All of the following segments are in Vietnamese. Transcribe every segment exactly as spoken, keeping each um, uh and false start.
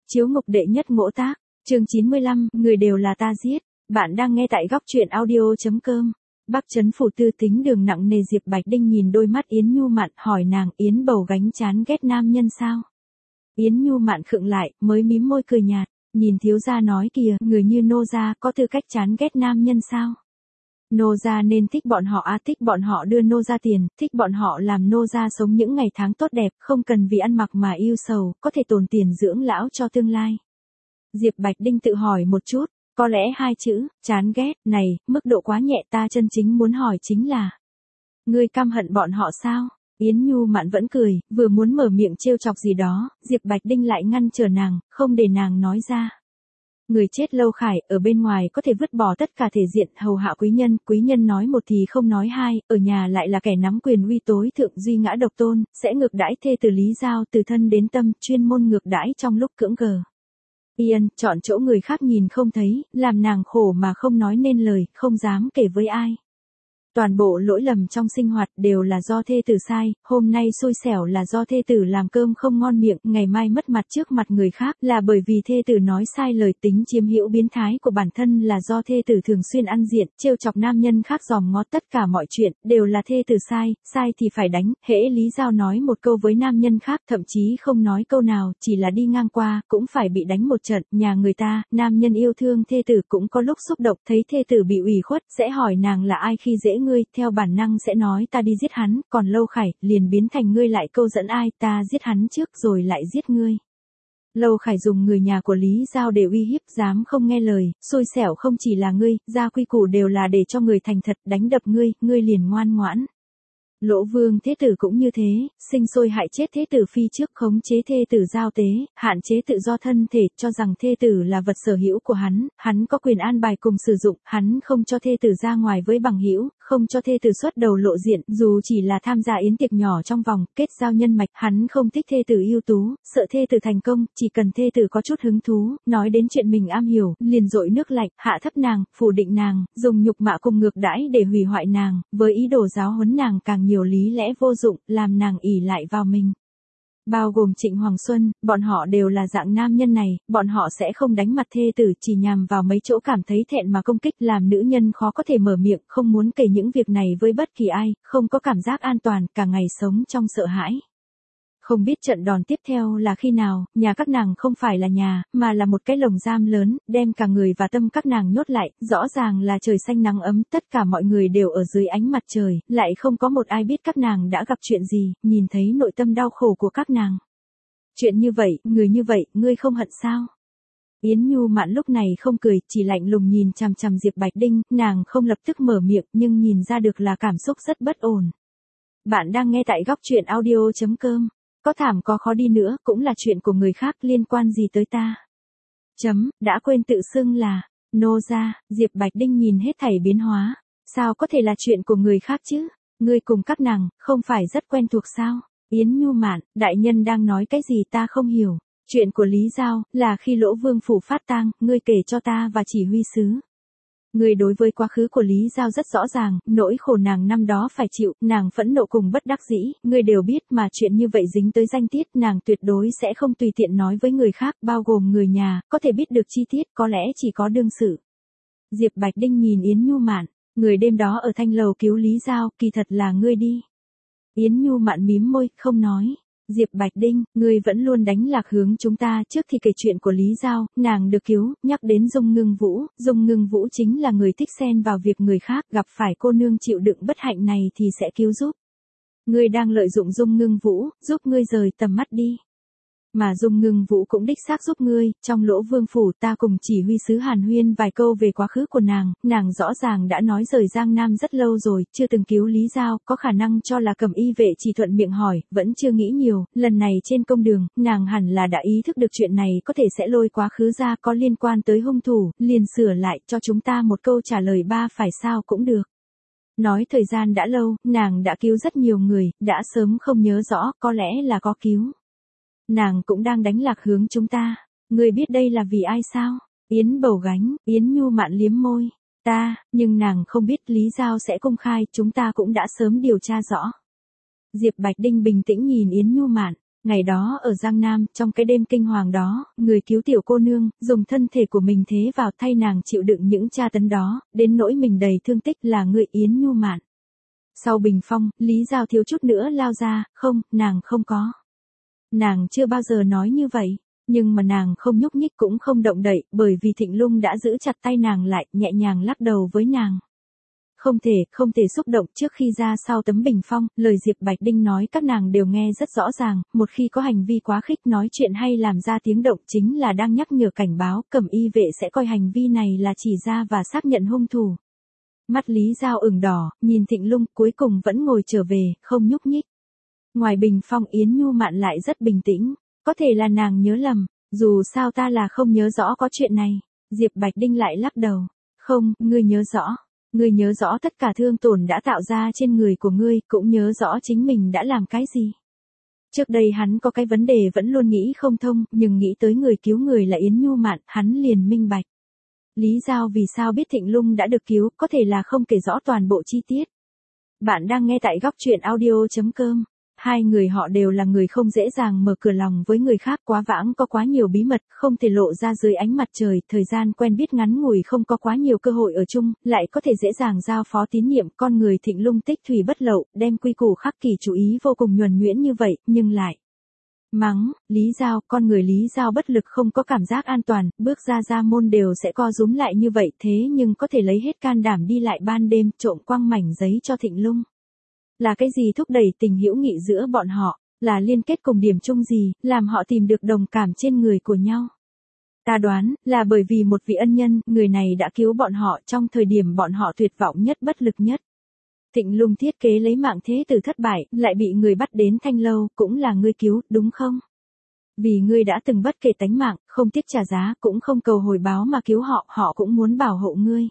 Chiếu ngục đệ nhất ngỗ tác, chương chín mươi lăm, người đều là ta giết. Bạn đang nghe tại góc truyện audio.com. Bắc Trấn Phủ tư tính đường nặng nề. Diệp Bạch Đinh nhìn đôi mắt Yến Nhu Mạn, hỏi nàng, Yến bầu gánh chán ghét nam nhân sao? Yến Nhu Mạn khựng lại, mới mím môi cười nhạt, nhìn thiếu gia nói kìa, người như nô gia có tư cách chán ghét nam nhân sao? Nô gia nên thích bọn họ à, thích bọn họ đưa nô gia tiền, thích bọn họ làm nô gia sống những ngày tháng tốt đẹp, không cần vì ăn mặc mà yêu sầu, có thể tồn tiền dưỡng lão cho tương lai. Diệp Bạch Đinh tự hỏi một chút, có lẽ hai chữ, chán ghét, này, mức độ quá nhẹ, ta chân chính muốn hỏi chính là, ngươi căm hận bọn họ sao? Yến Nhu Mạn vẫn cười, vừa muốn mở miệng trêu chọc gì đó, Diệp Bạch Đinh lại ngăn trở nàng, không để nàng nói ra. Người chết Lâu Khải, ở bên ngoài có thể vứt bỏ tất cả thể diện, hầu hạ quý nhân, quý nhân nói một thì không nói hai, ở nhà lại là kẻ nắm quyền uy tối thượng, duy ngã độc tôn, sẽ ngược đãi thê từ Lý Giao, từ thân đến tâm, chuyên môn ngược đãi trong lúc cưỡng gờ. Yên, chọn chỗ người khác nhìn không thấy, làm nàng khổ mà không nói nên lời, không dám kể với ai. Toàn bộ lỗi lầm trong sinh hoạt đều là do thê tử sai, hôm nay xui xẻo là do thê tử làm cơm không ngon miệng, ngày mai mất mặt trước mặt người khác là bởi vì thê tử nói sai lời, tính chiếm hữu biến thái của bản thân là do thê tử thường xuyên ăn diện, trêu chọc nam nhân khác dòm ngó, tất cả mọi chuyện đều là thê tử sai, sai thì phải đánh, hễ Lý Giao nói một câu với nam nhân khác, thậm chí không nói câu nào, chỉ là đi ngang qua, cũng phải bị đánh một trận, nhà người ta, nam nhân yêu thương thê tử cũng có lúc xúc động, thấy thê tử bị ủy khuất, sẽ hỏi nàng là ai khi dễ ngươi, theo bản năng sẽ nói ta đi giết hắn, còn Lâu Khải, liền biến thành ngươi lại câu dẫn ai, ta giết hắn trước rồi lại giết ngươi. Lâu Khải dùng người nhà của Lý Giao để uy hiếp, dám không nghe lời, xui xẻo không chỉ là ngươi, gia quy củ đều là để cho người thành thật, đánh đập ngươi, ngươi liền ngoan ngoãn. Lỗ Vương thế tử cũng như thế, sinh sôi hại chết thế tử phi trước, khống chế thê tử giao tế, hạn chế tự do thân thể, cho rằng thê tử là vật sở hữu của hắn, hắn có quyền an bài cùng sử dụng, hắn không cho thê tử ra ngoài với bằng hữu, không cho thê tử xuất đầu lộ diện, dù chỉ là tham gia yến tiệc nhỏ trong vòng, kết giao nhân mạch, hắn không thích thê tử ưu tú, sợ thê tử thành công, chỉ cần thê tử có chút hứng thú, nói đến chuyện mình am hiểu, liền dội nước lạnh, hạ thấp nàng, phủ định nàng, dùng nhục mạ cùng ngược đãi để hủy hoại nàng, với ý đồ giáo huấn nàng càng nhiều lý lẽ vô dụng, làm nàng ỷ lại vào mình. Bao gồm Trịnh Hoàng Xuân, bọn họ đều là dạng nam nhân này, bọn họ sẽ không đánh mặt thê tử, chỉ nhằm vào mấy chỗ cảm thấy thẹn mà công kích, làm nữ nhân khó có thể mở miệng, không muốn kể những việc này với bất kỳ ai, không có cảm giác an toàn, cả ngày sống trong sợ hãi. Không biết trận đòn tiếp theo là khi nào, nhà các nàng không phải là nhà, mà là một cái lồng giam lớn, đem cả người và tâm các nàng nhốt lại, rõ ràng là trời xanh nắng ấm, tất cả mọi người đều ở dưới ánh mặt trời, lại không có một ai biết các nàng đã gặp chuyện gì, nhìn thấy nội tâm đau khổ của các nàng. Chuyện như vậy, người như vậy, ngươi không hận sao? Yến Nhu Mạn lúc này không cười, chỉ lạnh lùng nhìn chằm chằm Diệp Bạch Đinh, nàng không lập tức mở miệng, nhưng nhìn ra được là cảm xúc rất bất ổn. Bạn đang nghe tại góc truyện audio.com. Có thảm có khó đi nữa, cũng là chuyện của người khác, liên quan gì tới ta? Chấm, đã quên tự xưng là, nô gia. Diệp Bạch Đinh nhìn hết thảy biến hóa. Sao có thể là chuyện của người khác chứ? Ngươi cùng các nàng, không phải rất quen thuộc sao? Yến Nhu Mạn, đại nhân đang nói cái gì ta không hiểu. Chuyện của Lý Giao, là khi Lỗ Vương phủ phát tang, ngươi kể cho ta và chỉ huy sứ. Người đối với quá khứ của Lý Giao rất rõ ràng, nỗi khổ nàng năm đó phải chịu, nàng phẫn nộ cùng bất đắc dĩ, người đều biết mà chuyện như vậy dính tới danh tiết, nàng tuyệt đối sẽ không tùy tiện nói với người khác, bao gồm người nhà, có thể biết được chi tiết, có lẽ chỉ có đương sự. Diệp Bạch Đinh nhìn Yến Nhu Mạn, người đêm đó ở thanh lầu cứu Lý Giao, kỳ thật là ngươi đi. Yến Nhu Mạn mím môi, không nói. Diệp Bạch Đinh, ngươi vẫn luôn đánh lạc hướng chúng ta, trước thì kể chuyện của Lý Giao, nàng được cứu, nhắc đến Dung Ngưng Vũ, Dung Ngưng Vũ chính là người thích xen vào việc người khác, gặp phải cô nương chịu đựng bất hạnh này thì sẽ cứu giúp. Ngươi đang lợi dụng Dung Ngưng Vũ, giúp ngươi rời tầm mắt đi. Mà Dung Ngưng Vũ cũng đích xác giúp ngươi, trong Lỗ Vương phủ ta cùng chỉ huy sứ Hàn Huyên vài câu về quá khứ của nàng, nàng rõ ràng đã nói rời Giang Nam rất lâu rồi, chưa từng cứu Lý Giao, có khả năng cho là Cẩm Y vệ chỉ thuận miệng hỏi, vẫn chưa nghĩ nhiều, lần này trên công đường, nàng hẳn là đã ý thức được chuyện này có thể sẽ lôi quá khứ ra, có liên quan tới hung thủ, liền sửa lại cho chúng ta một câu trả lời ba phải sao cũng được. Nói thời gian đã lâu, nàng đã cứu rất nhiều người, đã sớm không nhớ rõ, có lẽ là có cứu. Nàng cũng đang đánh lạc hướng chúng ta. Ngươi biết đây là vì ai sao? Yến bầu gánh, Yến Nhu Mạn liếm môi. Ta, nhưng nàng không biết Lý Giao sẽ công khai, chúng ta cũng đã sớm điều tra rõ. Diệp Bạch Đinh bình tĩnh nhìn Yến Nhu Mạn. Ngày đó ở Giang Nam, trong cái đêm kinh hoàng đó, người cứu tiểu cô nương, dùng thân thể của mình thế vào thay nàng chịu đựng những tra tấn đó, đến nỗi mình đầy thương tích là người Yến Nhu Mạn. Sau bình phong, Lý Giao thiếu chút nữa lao ra, không, nàng không có. Nàng chưa bao giờ nói như vậy, nhưng mà nàng không nhúc nhích cũng không động đậy, bởi vì Thịnh Lung đã giữ chặt tay nàng lại, nhẹ nhàng lắc đầu với nàng. Không thể, không thể xúc động. Trước khi ra sau tấm bình phong, lời Diệp Bạch Đinh nói các nàng đều nghe rất rõ ràng, một khi có hành vi quá khích nói chuyện hay làm ra tiếng động chính là đang nhắc nhở cảnh báo, Cẩm Y vệ sẽ coi hành vi này là chỉ ra và xác nhận hung thủ. Mắt Lý Giao ửng đỏ, nhìn Thịnh Lung cuối cùng vẫn ngồi trở về, không nhúc nhích. Ngoài bình phong Yến Nhu Mạn lại rất bình tĩnh, có thể là nàng nhớ lầm, dù sao ta là không nhớ rõ có chuyện này. Diệp Bạch Đinh lại lắc đầu, không, ngươi nhớ rõ. Ngươi nhớ rõ tất cả thương tổn đã tạo ra trên người của ngươi, cũng nhớ rõ chính mình đã làm cái gì. Trước đây hắn có cái vấn đề vẫn luôn nghĩ không thông, nhưng nghĩ tới người cứu người là Yến Nhu Mạn, hắn liền minh bạch. Lý Giao vì sao biết Thịnh Lung đã được cứu, có thể là không kể rõ toàn bộ chi tiết. Bạn đang nghe tại góc truyện audio chấm com. Hai người họ đều là người không dễ dàng mở cửa lòng với người khác, quá vãng có quá nhiều bí mật, không thể lộ ra dưới ánh mặt trời, thời gian quen biết ngắn ngủi không có quá nhiều cơ hội ở chung, lại có thể dễ dàng giao phó tín nhiệm. Con người Thịnh Lung tích thủy bất lậu, đem quy củ khắc kỷ chú ý vô cùng nhuần nhuyễn như vậy, nhưng lại mắng, Lý Giao, con người Lý Giao bất lực không có cảm giác an toàn, bước ra ra môn đều sẽ co rúm lại như vậy, thế nhưng có thể lấy hết can đảm đi lại ban đêm, trộm quăng mảnh giấy cho Thịnh Lung. Là cái gì thúc đẩy tình hữu nghị giữa bọn họ, là liên kết cùng điểm chung gì, làm họ tìm được đồng cảm trên người của nhau. Ta đoán, là bởi vì một vị ân nhân, người này đã cứu bọn họ trong thời điểm bọn họ tuyệt vọng nhất bất lực nhất. Thịnh Lung thiết kế lấy mạng thế tử thất bại, lại bị người bắt đến Thanh Lâu, cũng là ngươi cứu, đúng không? Vì ngươi đã từng bất kể tánh mạng, không tiếc trả giá, cũng không cầu hồi báo mà cứu họ, họ cũng muốn bảo hộ ngươi.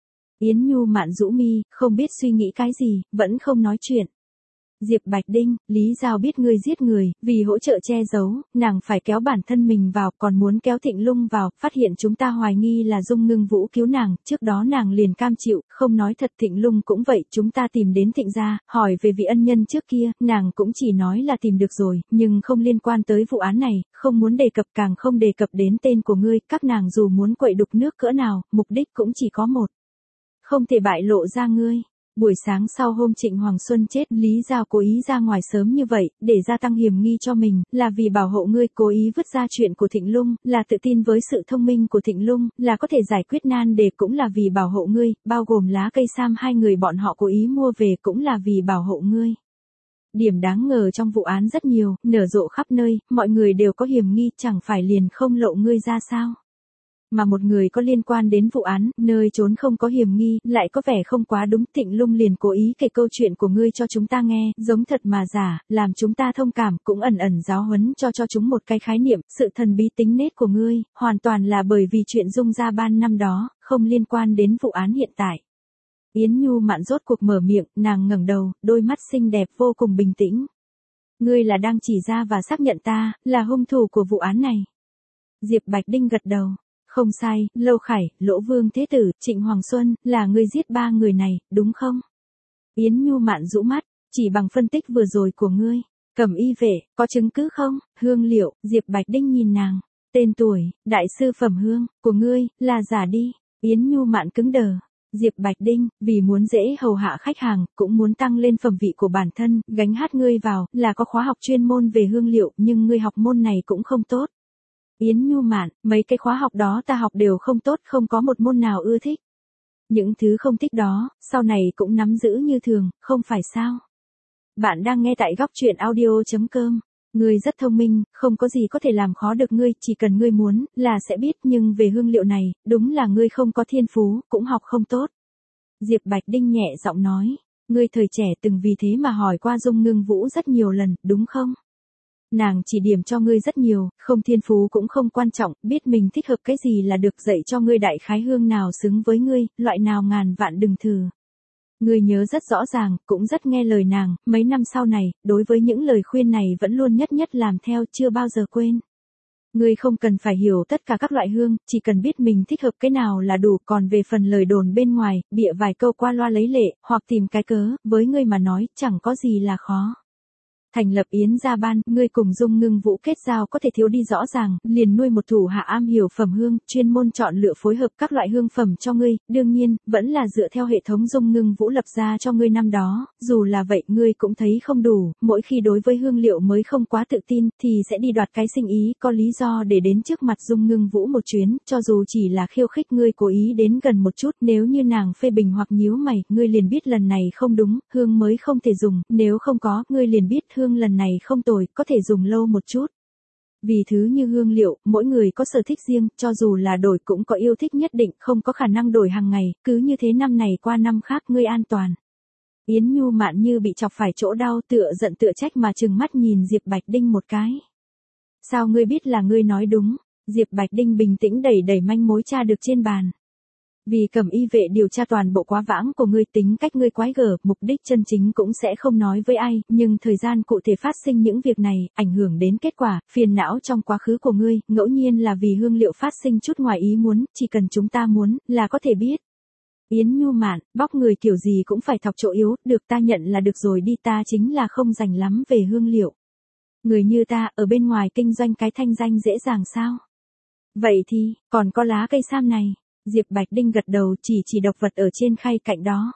Yến Nhu Mạn rũ mi, không biết suy nghĩ cái gì, vẫn không nói chuyện. Diệp Bạch Đinh, Lý Giao biết ngươi giết người, vì hỗ trợ che giấu, nàng phải kéo bản thân mình vào, còn muốn kéo Thịnh Lung vào, phát hiện chúng ta hoài nghi là Dung Ngưng Vũ cứu nàng, trước đó nàng liền cam chịu, không nói thật. Thịnh Lung cũng vậy, chúng ta tìm đến Thịnh gia, hỏi về vị ân nhân trước kia, nàng cũng chỉ nói là tìm được rồi, nhưng không liên quan tới vụ án này, không muốn đề cập, càng không đề cập đến tên của ngươi, các nàng dù muốn quậy đục nước cỡ nào, mục đích cũng chỉ có một. Không thể bại lộ ra ngươi. Buổi sáng sau hôm Trịnh Hoàng Xuân chết, Lý Giao cố ý ra ngoài sớm như vậy, để gia tăng hiểm nghi cho mình, là vì bảo hộ ngươi, cố ý vứt ra chuyện của Thịnh Lung, là tự tin với sự thông minh của Thịnh Lung, là có thể giải quyết nan đề, cũng là vì bảo hộ ngươi, bao gồm lá cây sam hai người bọn họ cố ý mua về cũng là vì bảo hộ ngươi. Điểm đáng ngờ trong vụ án rất nhiều, nở rộ khắp nơi, mọi người đều có hiểm nghi, chẳng phải liền không lộ ngươi ra sao? Mà một người có liên quan đến vụ án, nơi trốn không có hiểm nghi, lại có vẻ không quá đúng. Thịnh Lung liền cố ý kể câu chuyện của ngươi cho chúng ta nghe, giống thật mà giả, làm chúng ta thông cảm, cũng ẩn ẩn giáo huấn cho cho chúng một cái khái niệm, sự thần bí tính nết của ngươi, hoàn toàn là bởi vì chuyện Dung Gia Ban năm đó, không liên quan đến vụ án hiện tại. Yến Nhu Mạn rốt cuộc mở miệng, nàng ngẩng đầu, đôi mắt xinh đẹp vô cùng bình tĩnh. Ngươi là đang chỉ ra và xác nhận ta, là hung thủ của vụ án này. Diệp Bạch Đinh gật đầu. Không sai, Lâu Khải, Lỗ Vương Thế Tử, Trịnh Hoàng Xuân, là ngươi giết ba người này, đúng không? Yến Nhu Mạn rũ mắt, chỉ bằng phân tích vừa rồi của ngươi. Cẩm Y vệ, có chứng cứ không? Hương Liệu, Diệp Bạch Đinh nhìn nàng. Tên tuổi, đại sư phẩm hương, của ngươi, là giả đi. Yến Nhu Mạn cứng đờ. Diệp Bạch Đinh, vì muốn dễ hầu hạ khách hàng, cũng muốn tăng lên phẩm vị của bản thân, gánh hát ngươi vào, là có khóa học chuyên môn về hương liệu, nhưng ngươi học môn này cũng không tốt. Yến Nhu Mạn, mấy cái khóa học đó ta học đều không tốt, không có một môn nào ưa thích. Những thứ không thích đó, sau này cũng nắm giữ như thường, không phải sao? Bạn đang nghe tại góc truyện audio chấm com. Ngươi rất thông minh, không có gì có thể làm khó được ngươi, chỉ cần ngươi muốn, là sẽ biết, nhưng về hương liệu này, đúng là ngươi không có thiên phú, cũng học không tốt. Diệp Bạch Đinh nhẹ giọng nói, ngươi thời trẻ từng vì thế mà hỏi qua Dung Ngưng Vũ rất nhiều lần, đúng không? Nàng chỉ điểm cho ngươi rất nhiều, không thiên phú cũng không quan trọng, biết mình thích hợp cái gì là được, dạy cho ngươi đại khái hương nào xứng với ngươi, loại nào ngàn vạn đừng thử. Ngươi nhớ rất rõ ràng, cũng rất nghe lời nàng, mấy năm sau này, đối với những lời khuyên này vẫn luôn nhất nhất làm theo, chưa bao giờ quên. Ngươi không cần phải hiểu tất cả các loại hương, chỉ cần biết mình thích hợp cái nào là đủ, còn về phần lời đồn bên ngoài, bịa vài câu qua loa lấy lệ, hoặc tìm cái cớ, với ngươi mà nói, chẳng có gì là khó. Thành lập Yến gia ban, ngươi cùng Dung Ngưng Vũ kết giao có thể thiếu đi rõ ràng, liền nuôi một thủ hạ am hiểu phẩm hương, chuyên môn chọn lựa phối hợp các loại hương phẩm cho ngươi, đương nhiên, vẫn là dựa theo hệ thống Dung Ngưng Vũ lập ra cho ngươi năm đó, dù là vậy ngươi cũng thấy không đủ, mỗi khi đối với hương liệu mới không quá tự tin, thì sẽ đi đoạt cái sinh ý, có lý do để đến trước mặt Dung Ngưng Vũ một chuyến, cho dù chỉ là khiêu khích ngươi cố ý đến gần một chút, nếu như nàng phê bình hoặc nhíu mày, ngươi liền biết lần này không đúng, hương mới không thể dùng, nếu không có, ngươi liền biết hương lần này không tồi, có thể dùng lâu một chút. Vì thứ như hương liệu, mỗi người có sở thích riêng, cho dù là đổi cũng có yêu thích nhất định, không có khả năng đổi hàng ngày, cứ như thế năm này qua năm khác ngươi an toàn. Yến Nhu Mạn như bị chọc phải chỗ đau, tựa giận tựa trách mà trừng mắt nhìn Diệp Bạch Đinh một cái. Sao ngươi biết là ngươi nói đúng? Diệp Bạch Đinh bình tĩnh đẩy đẩy manh mối tra được trên bàn. Vì Cẩm Y vệ điều tra toàn bộ quá vãng của ngươi, tính cách ngươi quái gở, mục đích chân chính cũng sẽ không nói với ai, nhưng thời gian cụ thể phát sinh những việc này, ảnh hưởng đến kết quả, phiền não trong quá khứ của ngươi, ngẫu nhiên là vì hương liệu phát sinh chút ngoài ý muốn, chỉ cần chúng ta muốn, là có thể biết. Yến Nhu Mạn, bóc người kiểu gì cũng phải thọc chỗ yếu, được ta nhận là được rồi đi, ta chính là không rành lắm về hương liệu. Người như ta, ở bên ngoài kinh doanh cái thanh danh dễ dàng sao? Vậy thì, còn có lá cây sam này. Diệp Bạch Đinh gật đầu, chỉ chỉ độc vật ở trên khay cạnh đó.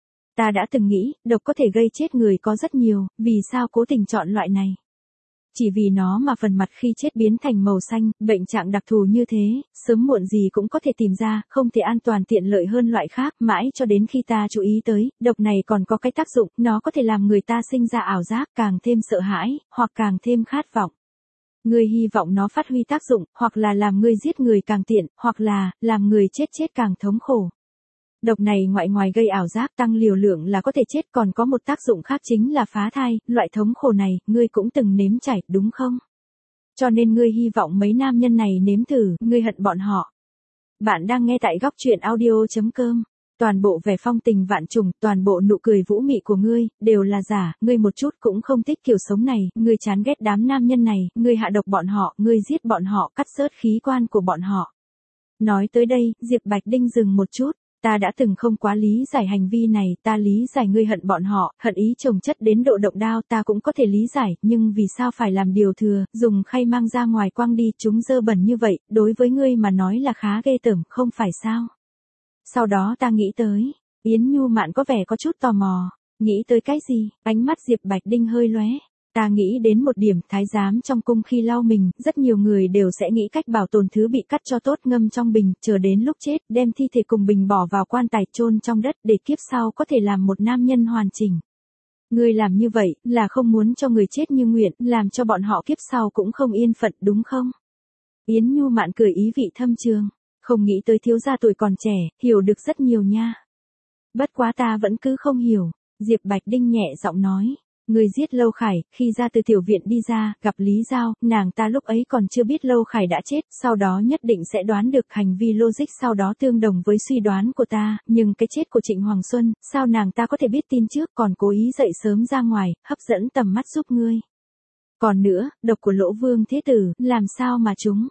Ta đã từng nghĩ, độc có thể gây chết người có rất nhiều, vì sao cố tình chọn loại này? Chỉ vì nó mà phần mặt khi chết biến thành màu xanh, bệnh trạng đặc thù như thế, sớm muộn gì cũng có thể tìm ra, không thể an toàn tiện lợi hơn loại khác, mãi cho đến khi ta chú ý tới, độc này còn có cái tác dụng, nó có thể làm người ta sinh ra ảo giác, càng thêm sợ hãi, hoặc càng thêm khát vọng. Ngươi hy vọng nó phát huy tác dụng, hoặc là làm ngươi giết người càng tiện, hoặc là, làm người chết chết càng thống khổ. Độc này ngoại ngoài gây ảo giác tăng liều lượng là có thể chết, còn có một tác dụng khác chính là phá thai, loại thống khổ này, ngươi cũng từng nếm trải, đúng không? Cho nên ngươi hy vọng mấy nam nhân này nếm thử, ngươi hận bọn họ. Bạn đang nghe tại góc truyện audio chấm com. Toàn bộ vẻ phong tình vạn trùng, toàn bộ nụ cười vũ mị của ngươi, đều là giả, ngươi một chút cũng không thích kiểu sống này, ngươi chán ghét đám nam nhân này, ngươi hạ độc bọn họ, ngươi giết bọn họ, cắt rớt khí quan của bọn họ. Nói tới đây, Diệp Bạch Đinh dừng một chút, ta đã từng không quá lý giải hành vi này, ta lý giải ngươi hận bọn họ, hận ý chồng chất đến độ động đao, ta cũng có thể lý giải, nhưng vì sao phải làm điều thừa, dùng khay mang ra ngoài quăng đi, chúng dơ bẩn như vậy, đối với ngươi mà nói là khá ghê tởm, không phải sao? Sau đó ta nghĩ tới, Yến Nhu Mạn có vẻ có chút tò mò, nghĩ tới cái gì, ánh mắt Diệp Bạch Đinh hơi lóe. Ta nghĩ đến một điểm, thái giám trong cung khi lau mình, rất nhiều người đều sẽ nghĩ cách bảo tồn thứ bị cắt cho tốt, ngâm trong bình, chờ đến lúc chết, đem thi thể cùng bình bỏ vào quan tài chôn trong đất để kiếp sau có thể làm một nam nhân hoàn chỉnh. Ngươi làm như vậy, là không muốn cho người chết như nguyện, làm cho bọn họ kiếp sau cũng không yên phận, đúng không? Yến Nhu Mạn cười ý vị thâm trường. Không nghĩ tới thiếu gia tuổi còn trẻ, hiểu được rất nhiều nha. Bất quá ta vẫn cứ không hiểu. Diệp Bạch Đinh nhẹ giọng nói. Người giết Lâu Khải, khi ra từ tiểu viện đi ra, gặp Lý Giao, nàng ta lúc ấy còn chưa biết Lâu Khải đã chết, sau đó nhất định sẽ đoán được hành vi logic sau đó tương đồng với suy đoán của ta, nhưng cái chết của Trịnh Hoàng Xuân, sao nàng ta có thể biết tin trước, còn cố ý dậy sớm ra ngoài, hấp dẫn tầm mắt giúp ngươi. Còn nữa, độc của Lỗ Vương Thế Tử, làm sao mà chúng?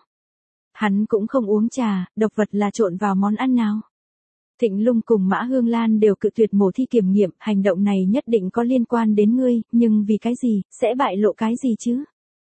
Hắn cũng không uống trà, độc vật là trộn vào món ăn nào. Thịnh Lung cùng Mã Hương Lan đều cự tuyệt mổ thi kiểm nghiệm, hành động này nhất định có liên quan đến ngươi, nhưng vì cái gì, sẽ bại lộ cái gì chứ?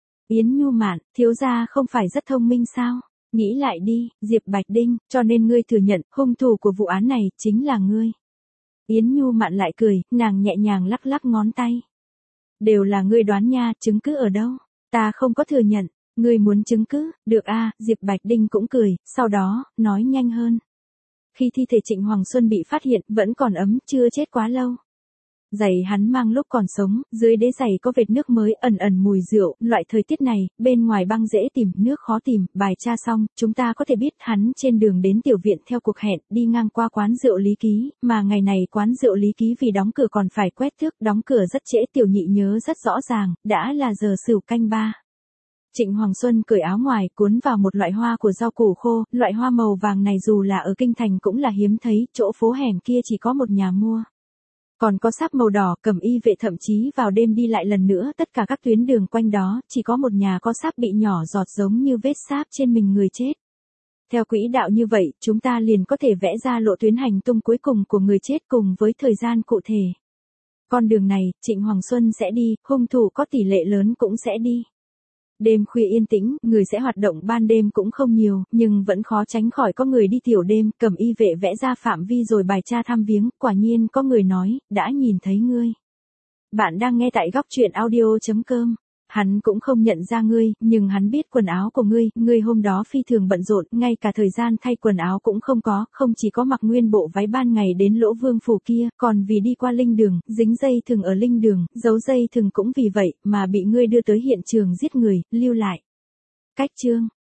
Yến Nhu Mạn, thiếu gia không phải rất thông minh sao? Nghĩ lại đi, Diệp Bạch Đinh, cho nên ngươi thừa nhận, hung thủ của vụ án này, chính là ngươi. Yến Nhu Mạn lại cười, nàng nhẹ nhàng lắc lắc ngón tay. Đều là ngươi đoán nha, chứng cứ ở đâu? Ta không có thừa nhận. Ngươi muốn chứng cứ, được a, à, Diệp Bạch Đinh cũng cười, sau đó, nói nhanh hơn. Khi thi thể Trịnh Hoàng Xuân bị phát hiện, vẫn còn ấm, chưa chết quá lâu. Giày hắn mang lúc còn sống, dưới đế giày có vệt nước mới ẩn ẩn mùi rượu, loại thời tiết này, bên ngoài băng dễ tìm, nước khó tìm, bài tra xong, chúng ta có thể biết hắn trên đường đến tiểu viện theo cuộc hẹn, đi ngang qua quán rượu Lý Ký, mà ngày này quán rượu Lý Ký vì đóng cửa còn phải quét thước, đóng cửa rất trễ, tiểu nhị nhớ rất rõ ràng, đã là giờ sửu canh ba. Trịnh Hoàng Xuân cởi áo ngoài, cuốn vào một loại hoa của rau củ khô, loại hoa màu vàng này dù là ở kinh thành cũng là hiếm thấy, chỗ phố hẻm kia chỉ có một nhà mua. Còn có sáp màu đỏ, Cẩm Y vệ thậm chí vào đêm đi lại lần nữa, tất cả các tuyến đường quanh đó, chỉ có một nhà có sáp bị nhỏ giọt giống như vết sáp trên mình người chết. Theo quỹ đạo như vậy, chúng ta liền có thể vẽ ra lộ tuyến hành tung cuối cùng của người chết cùng với thời gian cụ thể. Con đường này, Trịnh Hoàng Xuân sẽ đi, hung thủ có tỷ lệ lớn cũng sẽ đi. Đêm khuya yên tĩnh, người sẽ hoạt động ban đêm cũng không nhiều, nhưng vẫn khó tránh khỏi có người đi tiểu đêm, cầm y vệ vẽ ra phạm vi rồi bài tra thăm viếng, quả nhiên có người nói, đã nhìn thấy ngươi. Bạn đang nghe tại góc truyện audio chấm com. Hắn cũng không nhận ra ngươi, nhưng hắn biết quần áo của ngươi, ngươi hôm đó phi thường bận rộn, ngay cả thời gian thay quần áo cũng không có, không chỉ có mặc nguyên bộ váy ban ngày đến Lỗ Vương phủ kia, còn vì đi qua linh đường, dính dây thừng ở linh đường, giấu dây thừng cũng vì vậy, mà bị ngươi đưa tới hiện trường giết người, lưu lại. Cách chương